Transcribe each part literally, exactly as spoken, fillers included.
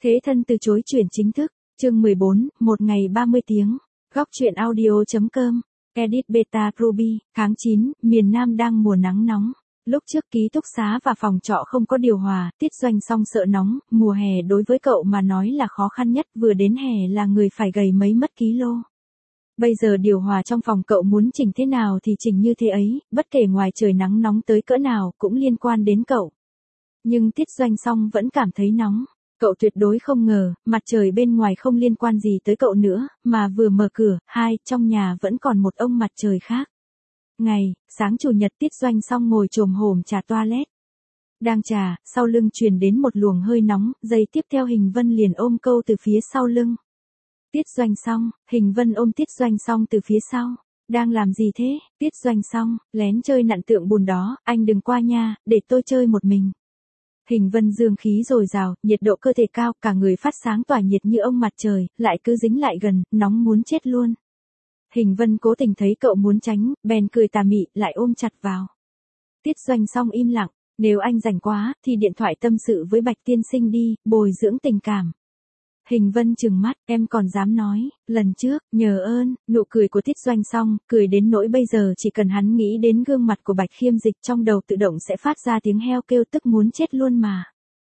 Thế thân từ chối chuyển chính thức. Chương mười bốn, một ngày ba mươi tiếng. Góc truyện audio.com. Edit Beta Ruby. Tháng chín, miền Nam đang mùa nắng nóng. Lúc trước ký túc xá và phòng trọ không có điều hòa, Tiết Doanh Song sợ nóng, mùa hè đối với cậu mà nói là khó khăn nhất, vừa đến hè là người phải gầy mấy mất ký lô. Bây giờ điều hòa trong phòng cậu muốn chỉnh thế nào thì chỉnh như thế ấy, bất kể ngoài trời nắng nóng tới cỡ nào cũng liên quan đến cậu. Nhưng Tiết Doanh Song vẫn cảm thấy nóng. Cậu tuyệt đối không ngờ, mặt trời bên ngoài không liên quan gì tới cậu nữa, mà vừa mở cửa, hai, trong nhà vẫn còn một ông mặt trời khác. Ngày, sáng chủ nhật Tiết Doanh Song ngồi chồm hổm trà toilet. Đang trà, sau lưng truyền đến một luồng hơi nóng, giây tiếp theo Hình Vân liền ôm câu từ phía sau lưng. Tiết Doanh Song, Hình Vân ôm Tiết Doanh Song từ phía sau. Đang làm gì thế, Tiết Doanh Song, lén chơi nặn tượng bùn đó, anh đừng qua nha, để tôi chơi một mình. Hình Vân dương khí dồi dào, nhiệt độ cơ thể cao, cả người phát sáng tỏa nhiệt như ông mặt trời, lại cứ dính lại gần, nóng muốn chết luôn. Hình Vân cố tình thấy cậu muốn tránh, bèn cười tà mị, lại ôm chặt vào. Tiết Doanh Song im lặng, nếu anh rảnh quá, thì điện thoại tâm sự với Bạch tiên sinh đi, bồi dưỡng tình cảm. Hình Vân trừng mắt, em còn dám nói, lần trước, nhờ ơn, nụ cười của Tiết Doanh Song, cười đến nỗi bây giờ chỉ cần hắn nghĩ đến gương mặt của Bạch Khiêm Dịch trong đầu tự động sẽ phát ra tiếng heo kêu tức muốn chết luôn mà.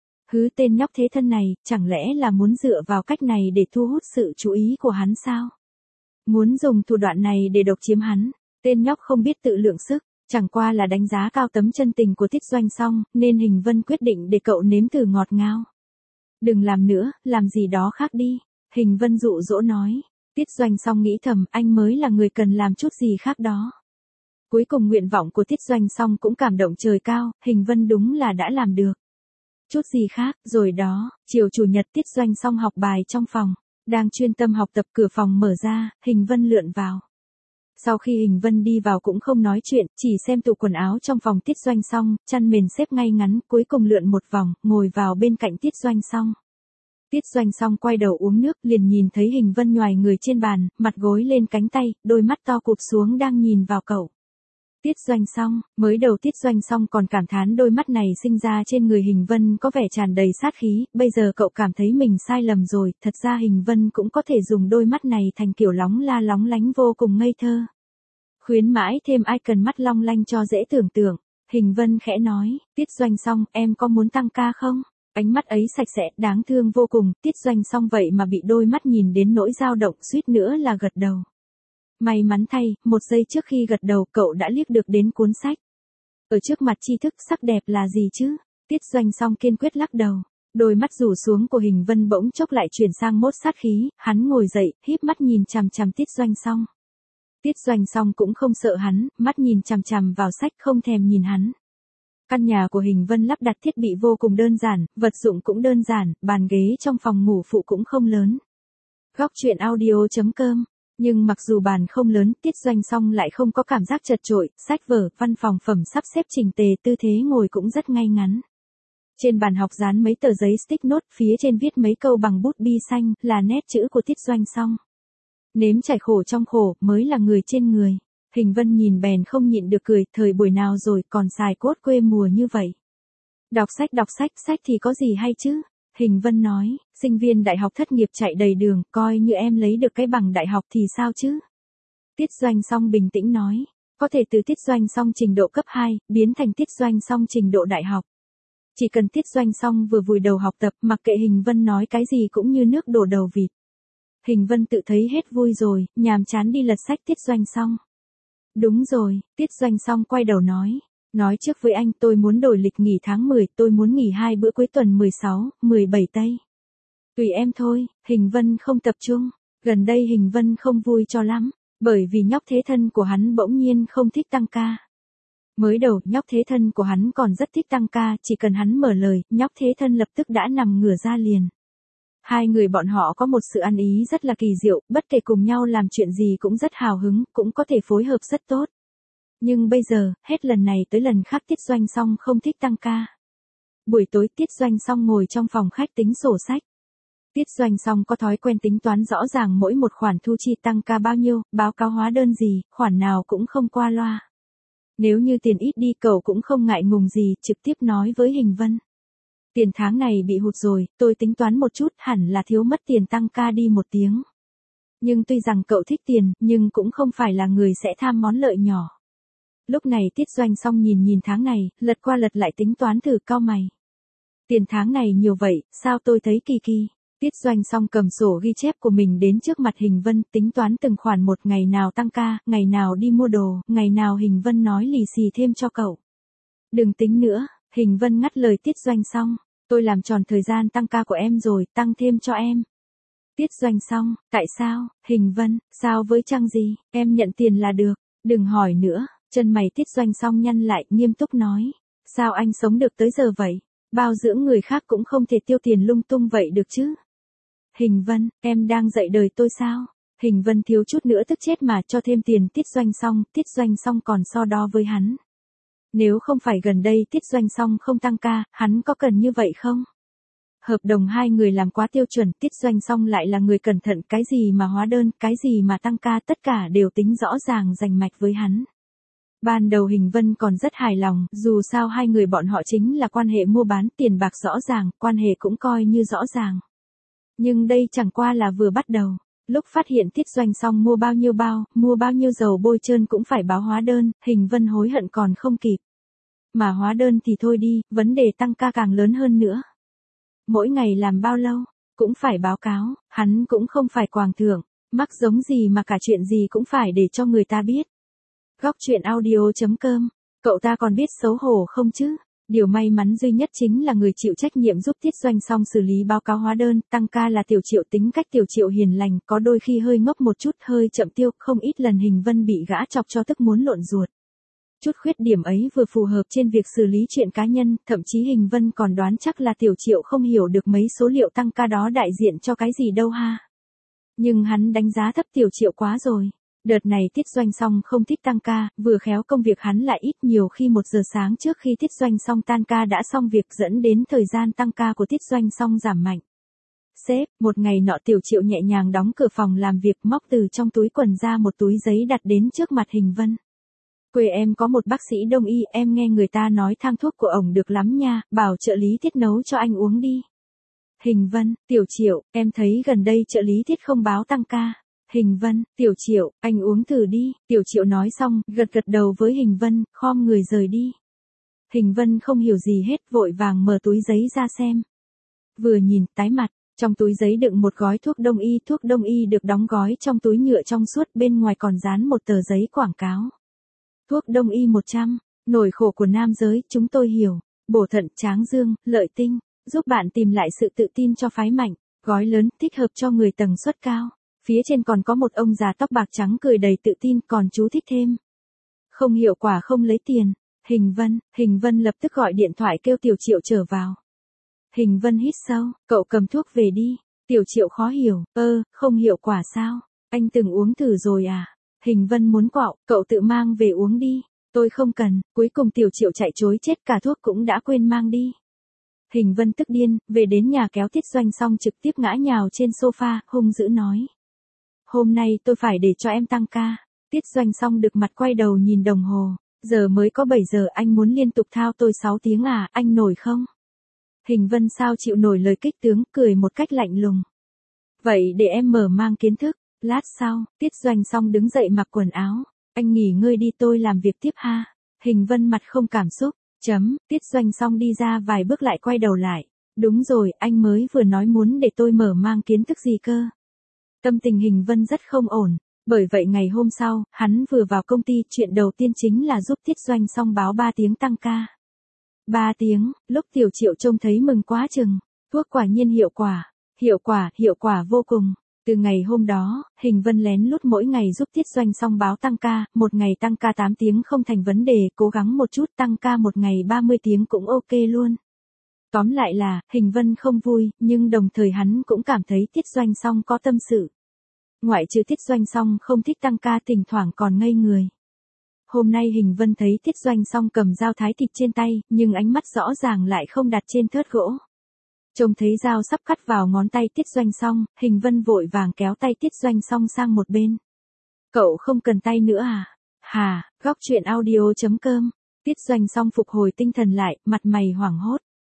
Hứ tên nhóc thế thân này, chẳng lẽ là muốn dựa vào cách này để thu hút sự chú ý của hắn sao? Muốn dùng thủ đoạn này để độc chiếm hắn, tên nhóc không biết tự lượng sức, chẳng qua là đánh giá cao tấm chân tình của Tiết Doanh Song, nên Hình Vân quyết định để cậu nếm thử ngọt ngào. Đừng làm nữa, làm gì đó khác đi. Hình Vân dụ dỗ nói. Tiết Doanh Song nghĩ thầm, anh mới là người cần làm chút gì khác đó. Cuối cùng nguyện vọng của Tiết Doanh Song cũng cảm động trời cao, Hình Vân đúng là đã làm được. Chút gì khác, rồi đó, chiều chủ nhật Tiết Doanh Song học bài trong phòng. Đang chuyên tâm học tập, cửa phòng mở ra, Hình Vân lượn vào. Sau khi Hình Vân đi vào cũng không nói chuyện, chỉ xem tủ quần áo trong phòng Tiết Doanh Song, chăn mền xếp ngay ngắn, cuối cùng lượn một vòng, ngồi vào bên cạnh Tiết Doanh Song. Tiết Doanh Song quay đầu uống nước, liền nhìn thấy Hình Vân nhoài người trên bàn, mặt gối lên cánh tay, đôi mắt to cụp xuống đang nhìn vào cậu. Tiết Doanh Song, mới đầu Tiết Doanh Song còn cảm thán đôi mắt này sinh ra trên người Hình Vân có vẻ tràn đầy sát khí, bây giờ cậu cảm thấy mình sai lầm rồi, thật ra Hình Vân cũng có thể dùng đôi mắt này thành kiểu lóng la lóng lánh vô cùng ngây thơ. Khuyến mãi thêm ai cần mắt long lanh cho dễ tưởng tượng. Hình Vân khẽ nói, Tiết Doanh Song, em có muốn tăng ca không? Ánh mắt ấy sạch sẽ, đáng thương vô cùng, Tiết Doanh Song vậy mà bị đôi mắt nhìn đến nỗi dao động, suýt nữa là gật đầu. May mắn thay, một giây trước khi gật đầu cậu đã liếc được đến cuốn sách. Ở trước mặt tri thức sắc đẹp là gì chứ? Tiết Doanh Song kiên quyết lắc đầu. Đôi mắt rủ xuống của Hình Vân bỗng chốc lại chuyển sang mốt sát khí, hắn ngồi dậy, híp mắt nhìn chằm chằm Tiết Doanh Song. Tiết Doanh Song cũng không sợ hắn, mắt nhìn chằm chằm vào sách không thèm nhìn hắn. Căn nhà của Hình Vân lắp đặt thiết bị vô cùng đơn giản, vật dụng cũng đơn giản, bàn ghế trong phòng ngủ phụ cũng không lớn. Góc truyện audio.com. Nhưng mặc dù bàn không lớn, Tiết Doanh Song lại không có cảm giác chật chội, sách vở, văn phòng phẩm sắp xếp chỉnh tề, tư thế ngồi cũng rất ngay ngắn. Trên bàn học dán mấy tờ giấy stick note, phía trên viết mấy câu bằng bút bi xanh, là nét chữ của Tiết Doanh Song. Nếm trải khổ trong khổ, mới là người trên người. Hình Vân nhìn bèn không nhịn được cười, thời buổi nào rồi còn xài cốt quê mùa như vậy. Đọc sách đọc sách, sách thì có gì hay chứ? Hình Vân nói, sinh viên đại học thất nghiệp chạy đầy đường, coi như em lấy được cái bằng đại học thì sao chứ? Tiết Doanh Song bình tĩnh nói, có thể từ Tiết Doanh Song trình độ cấp hai, biến thành Tiết Doanh Song trình độ đại học. Chỉ cần Tiết Doanh Song vừa vùi đầu học tập, mặc kệ Hình Vân nói cái gì cũng như nước đổ đầu vịt. Hình Vân tự thấy hết vui rồi, nhàm chán đi lật sách Tiết Doanh Song. Đúng rồi, Tiết Doanh Song quay đầu nói. Nói trước với anh tôi muốn đổi lịch nghỉ tháng mười, tôi muốn nghỉ hai bữa cuối tuần mười sáu, mười bảy tây. Tùy em thôi, Hình Vân không tập trung. Gần đây Hình Vân không vui cho lắm, bởi vì nhóc thế thân của hắn bỗng nhiên không thích tăng ca. Mới đầu, nhóc thế thân của hắn còn rất thích tăng ca, chỉ cần hắn mở lời, nhóc thế thân lập tức đã nằm ngửa ra liền. Hai người bọn họ có một sự ăn ý rất là kỳ diệu, bất kể cùng nhau làm chuyện gì cũng rất hào hứng, cũng có thể phối hợp rất tốt. Nhưng bây giờ, hết lần này tới lần khác Tiết Doanh Song không thích tăng ca. Buổi tối Tiết Doanh Song ngồi trong phòng khách tính sổ sách. Tiết Doanh Song có thói quen tính toán rõ ràng mỗi một khoản thu chi tăng ca bao nhiêu, báo cáo hóa đơn gì, khoản nào cũng không qua loa. Nếu như tiền ít đi cậu cũng không ngại ngùng gì, trực tiếp nói với Hình Vân. Tiền tháng này bị hụt rồi, tôi tính toán một chút hẳn là thiếu mất tiền tăng ca đi một tiếng. Nhưng tuy rằng cậu thích tiền, nhưng cũng không phải là người sẽ tham món lợi nhỏ. Lúc này Tiết Doanh Song nhìn nhìn tháng này, lật qua lật lại tính toán thử cau mày. Tiền tháng này nhiều vậy, sao tôi thấy kỳ kỳ. Tiết Doanh Song cầm sổ ghi chép của mình đến trước mặt Hình Vân, tính toán từng khoản một, ngày nào tăng ca, ngày nào đi mua đồ, ngày nào Hình Vân nói lì xì thêm cho cậu. Đừng tính nữa, Hình Vân ngắt lời Tiết Doanh Song, tôi làm tròn thời gian tăng ca của em rồi, tăng thêm cho em. Tiết Doanh Song, tại sao? Hình Vân, sao với Trăng gì, em nhận tiền là được, đừng hỏi nữa. Chân mày Tiết Doanh Song nhăn lại, nghiêm túc nói, sao anh sống được tới giờ vậy? Bao dưỡng người khác cũng không thể tiêu tiền lung tung vậy được chứ? Hình Vân, em đang dạy đời tôi sao? Hình Vân thiếu chút nữa tức chết mà cho thêm tiền Tiết Doanh Song, Tiết Doanh Song còn so đo với hắn. Nếu không phải gần đây Tiết Doanh Song không tăng ca, hắn có cần như vậy không? Hợp đồng hai người làm quá tiêu chuẩn, Tiết Doanh Song lại là người cẩn thận, cái gì mà hóa đơn, cái gì mà tăng ca, tất cả đều tính rõ ràng rành mạch với hắn. Ban đầu Hình Vân còn rất hài lòng, dù sao hai người bọn họ chính là quan hệ mua bán, tiền bạc rõ ràng, quan hệ cũng coi như rõ ràng. Nhưng đây chẳng qua là vừa bắt đầu. Lúc phát hiện Tiết Doanh Song mua bao nhiêu bao, mua bao nhiêu dầu bôi trơn cũng phải báo hóa đơn, Hình Vân hối hận còn không kịp. Mà hóa đơn thì thôi đi, vấn đề tăng ca càng lớn hơn nữa. Mỗi ngày làm bao lâu, cũng phải báo cáo, hắn cũng không phải quàng thưởng, mắc giống gì mà cả chuyện gì cũng phải để cho người ta biết. Góc truyện audio chấm com, cậu ta còn biết xấu hổ không chứ? Điều may mắn duy nhất chính là người chịu trách nhiệm giúp Tiết Doanh Song xử lý báo cáo hóa đơn, tăng ca là Tiểu Triệu, tính cách Tiểu Triệu hiền lành, có đôi khi hơi ngốc một chút, hơi chậm tiêu, không ít lần Hình Vân bị gã chọc cho tức muốn lộn ruột. Chút khuyết điểm ấy vừa phù hợp trên việc xử lý chuyện cá nhân, thậm chí Hình Vân còn đoán chắc là Tiểu Triệu không hiểu được mấy số liệu tăng ca đó đại diện cho cái gì đâu ha. Nhưng hắn đánh giá thấp Tiểu Triệu quá rồi. Đợt này Tiết Doanh Song không thích tăng ca, vừa khéo công việc hắn lại ít, nhiều khi một giờ sáng trước khi Tiết Doanh Song tan ca đã xong việc, dẫn đến thời gian tăng ca của Tiết Doanh Song giảm mạnh. Sếp, một ngày nọ Tiểu Triệu nhẹ nhàng đóng cửa phòng làm việc, móc từ trong túi quần ra một túi giấy đặt đến trước mặt Hình Vân. Quê em có một bác sĩ đông y, em nghe người ta nói thang thuốc của ổng được lắm nha, bảo trợ lý Tiết nấu cho anh uống đi. Hình Vân, Tiểu Triệu, em thấy gần đây trợ lý Tiết không báo tăng ca. Hình Vân, Tiểu Triệu, anh uống thử đi. Tiểu Triệu nói xong, gật gật đầu với Hình Vân, khom người rời đi. Hình Vân không hiểu gì hết, vội vàng mở túi giấy ra xem. Vừa nhìn, tái mặt, trong túi giấy đựng một gói thuốc đông y, thuốc đông y được đóng gói trong túi nhựa trong suốt, bên ngoài còn dán một tờ giấy quảng cáo. Thuốc đông y một trăm, nỗi khổ của nam giới, chúng tôi hiểu, bổ thận, tráng dương, lợi tinh, giúp bạn tìm lại sự tự tin cho phái mạnh, gói lớn, thích hợp cho người tầng suất cao. Phía trên còn có một ông già tóc bạc trắng cười đầy tự tin, còn chú thích thêm. Không hiệu quả không lấy tiền. Hình Vân, Hình Vân lập tức gọi điện thoại kêu Tiểu Triệu trở vào. Hình Vân hít sâu, cậu cầm thuốc về đi. Tiểu Triệu khó hiểu, ơ, không hiệu quả sao? Anh từng uống thử rồi à? Hình Vân muốn quạo, cậu tự mang về uống đi. Tôi không cần, cuối cùng Tiểu Triệu chạy chối chết, cả thuốc cũng đã quên mang đi. Hình Vân tức điên, về đến nhà kéo Tiết Doanh Song trực tiếp ngã nhào trên sofa, hung dữ nói. Hôm nay tôi phải để cho em tăng ca. Tiết Doanh Song được mặt quay đầu nhìn đồng hồ. Giờ mới có bảy giờ, anh muốn liên tục thao tôi sáu tiếng à, anh nổi không? Hình Vân sao chịu nổi lời kích tướng, cười một cách lạnh lùng. Vậy để em mở mang kiến thức. Lát sau, Tiết Doanh Song đứng dậy mặc quần áo. Anh nghỉ ngơi đi, tôi làm việc tiếp ha. Hình Vân mặt không cảm xúc. Chấm, Tiết Doanh Song đi ra vài bước lại quay đầu lại. Đúng rồi, anh mới vừa nói muốn để tôi mở mang kiến thức gì cơ. Tâm tình Hình Vân rất không ổn, bởi vậy ngày hôm sau, hắn vừa vào công ty, chuyện đầu tiên chính là giúp Tiết Doanh Song báo ba tiếng tăng ca. ba tiếng, lúc Tiểu Triệu trông thấy mừng quá chừng, thuốc quả nhiên hiệu quả, hiệu quả, hiệu quả vô cùng. Từ ngày hôm đó, Hình Vân lén lút mỗi ngày giúp Tiết Doanh Song báo tăng ca, một ngày tăng ca tám tiếng không thành vấn đề, cố gắng một chút tăng ca một ngày ba mươi tiếng cũng ok luôn. Tóm lại là, Hình Vân không vui, nhưng đồng thời hắn cũng cảm thấy Tiết Doanh Song có tâm sự. Ngoại trừ Tiết Doanh Song không thích tăng ca, thỉnh thoảng còn ngây người. Hôm nay Hình Vân thấy Tiết Doanh Song cầm dao thái thịt trên tay, nhưng ánh mắt rõ ràng lại không đặt trên thớt gỗ. Trông thấy dao sắp cắt vào ngón tay Tiết Doanh Song, Hình Vân vội vàng kéo tay Tiết Doanh Song sang một bên. Cậu không cần tay nữa à? Hà, góc truyện audio chấm com. Tiết Doanh Song phục hồi tinh thần lại, mặt mày hoảng hốt.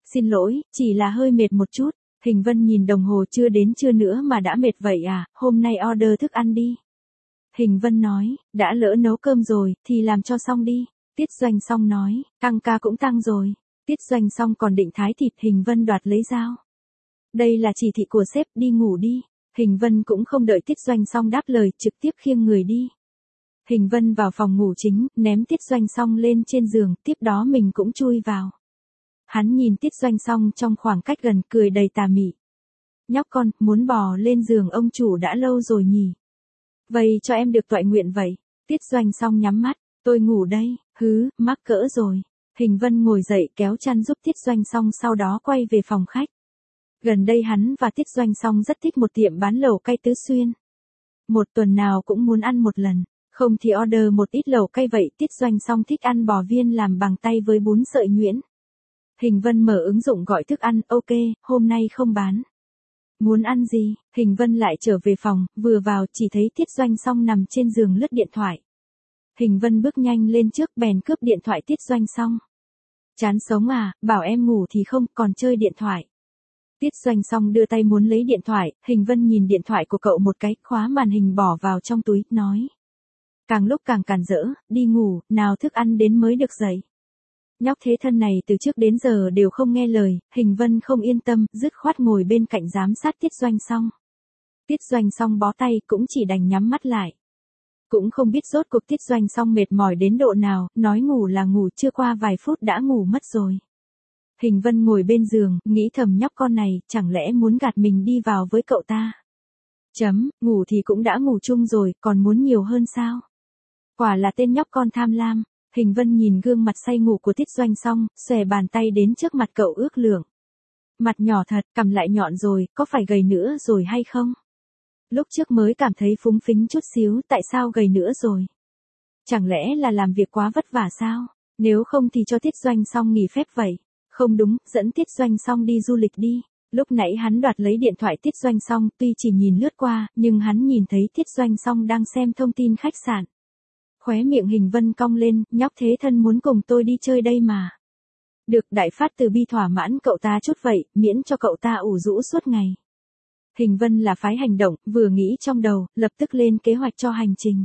Xin lỗi, chỉ là hơi mệt một chút. Hình Vân nhìn đồng hồ chưa đến trưa nữa mà đã mệt vậy à, hôm nay order thức ăn đi. Hình Vân nói, đã lỡ nấu cơm rồi, thì làm cho xong đi. Tiết Doanh Song nói, tăng ca cũng tăng rồi. Tiết Doanh Song còn định thái thịt, Hình Vân đoạt lấy dao. Đây là chỉ thị của sếp, đi ngủ đi. Hình Vân cũng không đợi Tiết Doanh Song đáp lời, trực tiếp khiêng người đi. Hình Vân vào phòng ngủ chính, ném Tiết Doanh Song lên trên giường, tiếp đó mình cũng chui vào. Hắn nhìn Tiết Doanh Song trong khoảng cách gần, cười đầy tà mị. Nhóc con, muốn bò lên giường ông chủ đã lâu rồi nhỉ? Vậy cho em được toại nguyện vậy. Tiết Doanh Song nhắm mắt, tôi ngủ đây, hứ, mắc cỡ rồi. Hình Vân ngồi dậy kéo chăn giúp Tiết Doanh Song, sau đó quay về phòng khách. Gần đây hắn và Tiết Doanh Song rất thích một tiệm bán lẩu cay Tứ Xuyên. Một tuần nào cũng muốn ăn một lần, không thì order một ít lẩu cay vậy. Tiết Doanh Song thích ăn bò viên làm bằng tay với bún sợi nhuyễn. Hình Vân mở ứng dụng gọi thức ăn, ok, hôm nay không bán. Muốn ăn gì? Hình Vân lại trở về phòng, vừa vào chỉ thấy Tiết Doanh Song nằm trên giường lướt điện thoại. Hình Vân bước nhanh lên trước bèn cướp điện thoại Tiết Doanh Song. Chán sống à, bảo em ngủ thì không, còn chơi điện thoại. Tiết Doanh Song đưa tay muốn lấy điện thoại, Hình Vân nhìn điện thoại của cậu một cái, khóa màn hình bỏ vào trong túi, nói. Càng lúc càng càn rỡ, đi ngủ, nào thức ăn đến mới được dậy. Nhóc thế thân này từ trước đến giờ đều không nghe lời, Hình Vân không yên tâm, dứt khoát ngồi bên cạnh giám sát Tiết Doanh Song. Tiết Doanh Song bó tay, cũng chỉ đành nhắm mắt lại. Cũng không biết rốt cuộc Tiết Doanh Song mệt mỏi đến độ nào, nói ngủ là ngủ, chưa qua vài phút đã ngủ mất rồi. Hình Vân ngồi bên giường, nghĩ thầm nhóc con này, chẳng lẽ muốn gạt mình đi vào với cậu ta. Chấm, ngủ thì cũng đã ngủ chung rồi, còn muốn nhiều hơn sao? Quả là tên nhóc con tham lam. Hình Vân nhìn gương mặt say ngủ của Tiết Doanh Song, xòe bàn tay đến trước mặt cậu ước lượng. Mặt nhỏ thật, cằm lại nhọn rồi, có phải gầy nữa rồi hay không? Lúc trước mới cảm thấy phúng phính chút xíu, tại sao gầy nữa rồi? Chẳng lẽ là làm việc quá vất vả sao? Nếu không thì cho Tiết Doanh Song nghỉ phép vậy. Không đúng, dẫn Tiết Doanh Song đi du lịch đi. Lúc nãy hắn đoạt lấy điện thoại Tiết Doanh Song, tuy chỉ nhìn lướt qua, nhưng hắn nhìn thấy Tiết Doanh Song đang xem thông tin khách sạn. Khóe miệng Hình Vân cong lên, nhóc thế thân muốn cùng tôi đi chơi đây mà. Được, đại phát từ bi thỏa mãn cậu ta chút vậy, miễn cho cậu ta ủ rũ suốt ngày. Hình Vân là phái hành động, vừa nghĩ trong đầu, lập tức lên kế hoạch cho hành trình.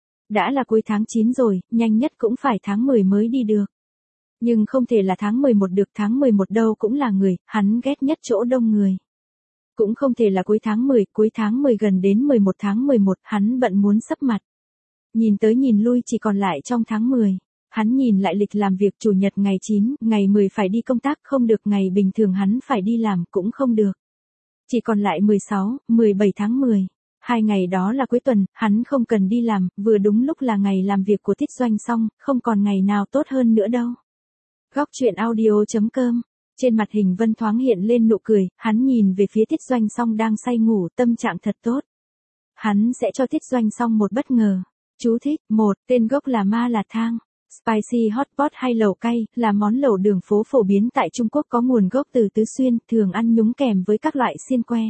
Đã là cuối tháng chín rồi, nhanh nhất cũng phải tháng mười mới đi được. Nhưng không thể là tháng mười một được, tháng mười một đâu cũng là người, hắn ghét nhất chỗ đông người. Cũng không thể là cuối tháng mười, cuối tháng mười gần đến mười một tháng mười một, hắn bận muốn sấp mặt. Nhìn tới nhìn lui chỉ còn lại trong tháng mười. Hắn nhìn lại lịch làm việc, chủ nhật ngày chín, ngày mười phải đi công tác, không được, ngày bình thường hắn phải đi làm, cũng không được. Chỉ còn lại mười sáu, mười bảy tháng mười. Hai ngày đó là cuối tuần, hắn không cần đi làm, vừa đúng lúc là ngày làm việc của Tiết Doanh Song, không còn ngày nào tốt hơn nữa đâu. Góc truyện audio chấm com. Trên mặt Hình Vân thoáng hiện lên nụ cười, hắn nhìn về phía Tiết Doanh Song đang say ngủ, tâm trạng thật tốt. Hắn sẽ cho Tiết Doanh Song một bất ngờ. Chú thích, một, tên gốc là Ma Lạt Thang. Spicy hot pot hay lẩu cay, là món lẩu đường phố phổ biến tại Trung Quốc, có nguồn gốc từ Tứ Xuyên, thường ăn nhúng kèm với các loại xiên que.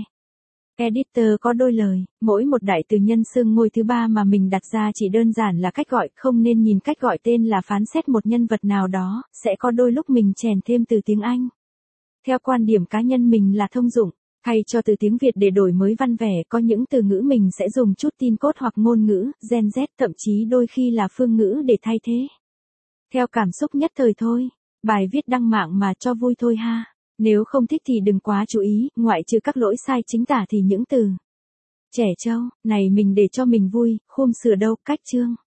Editor có đôi lời, mỗi một đại từ nhân xưng ngôi thứ ba mà mình đặt ra chỉ đơn giản là cách gọi, không nên nhìn cách gọi tên là phán xét một nhân vật nào đó, sẽ có đôi lúc mình chèn thêm từ tiếng Anh. Theo quan điểm cá nhân mình là thông dụng, thay cho từ tiếng Việt để đổi mới văn vẻ, có những từ ngữ mình sẽ dùng chút tin cốt hoặc ngôn ngữ, Gen Z, thậm chí đôi khi là phương ngữ để thay thế. Theo cảm xúc nhất thời thôi, bài viết đăng mạng mà cho vui thôi ha. Nếu không thích thì đừng quá chú ý, ngoại trừ các lỗi sai chính tả thì những từ trẻ trâu này mình để cho mình vui, khum sửa đâu, cách chương.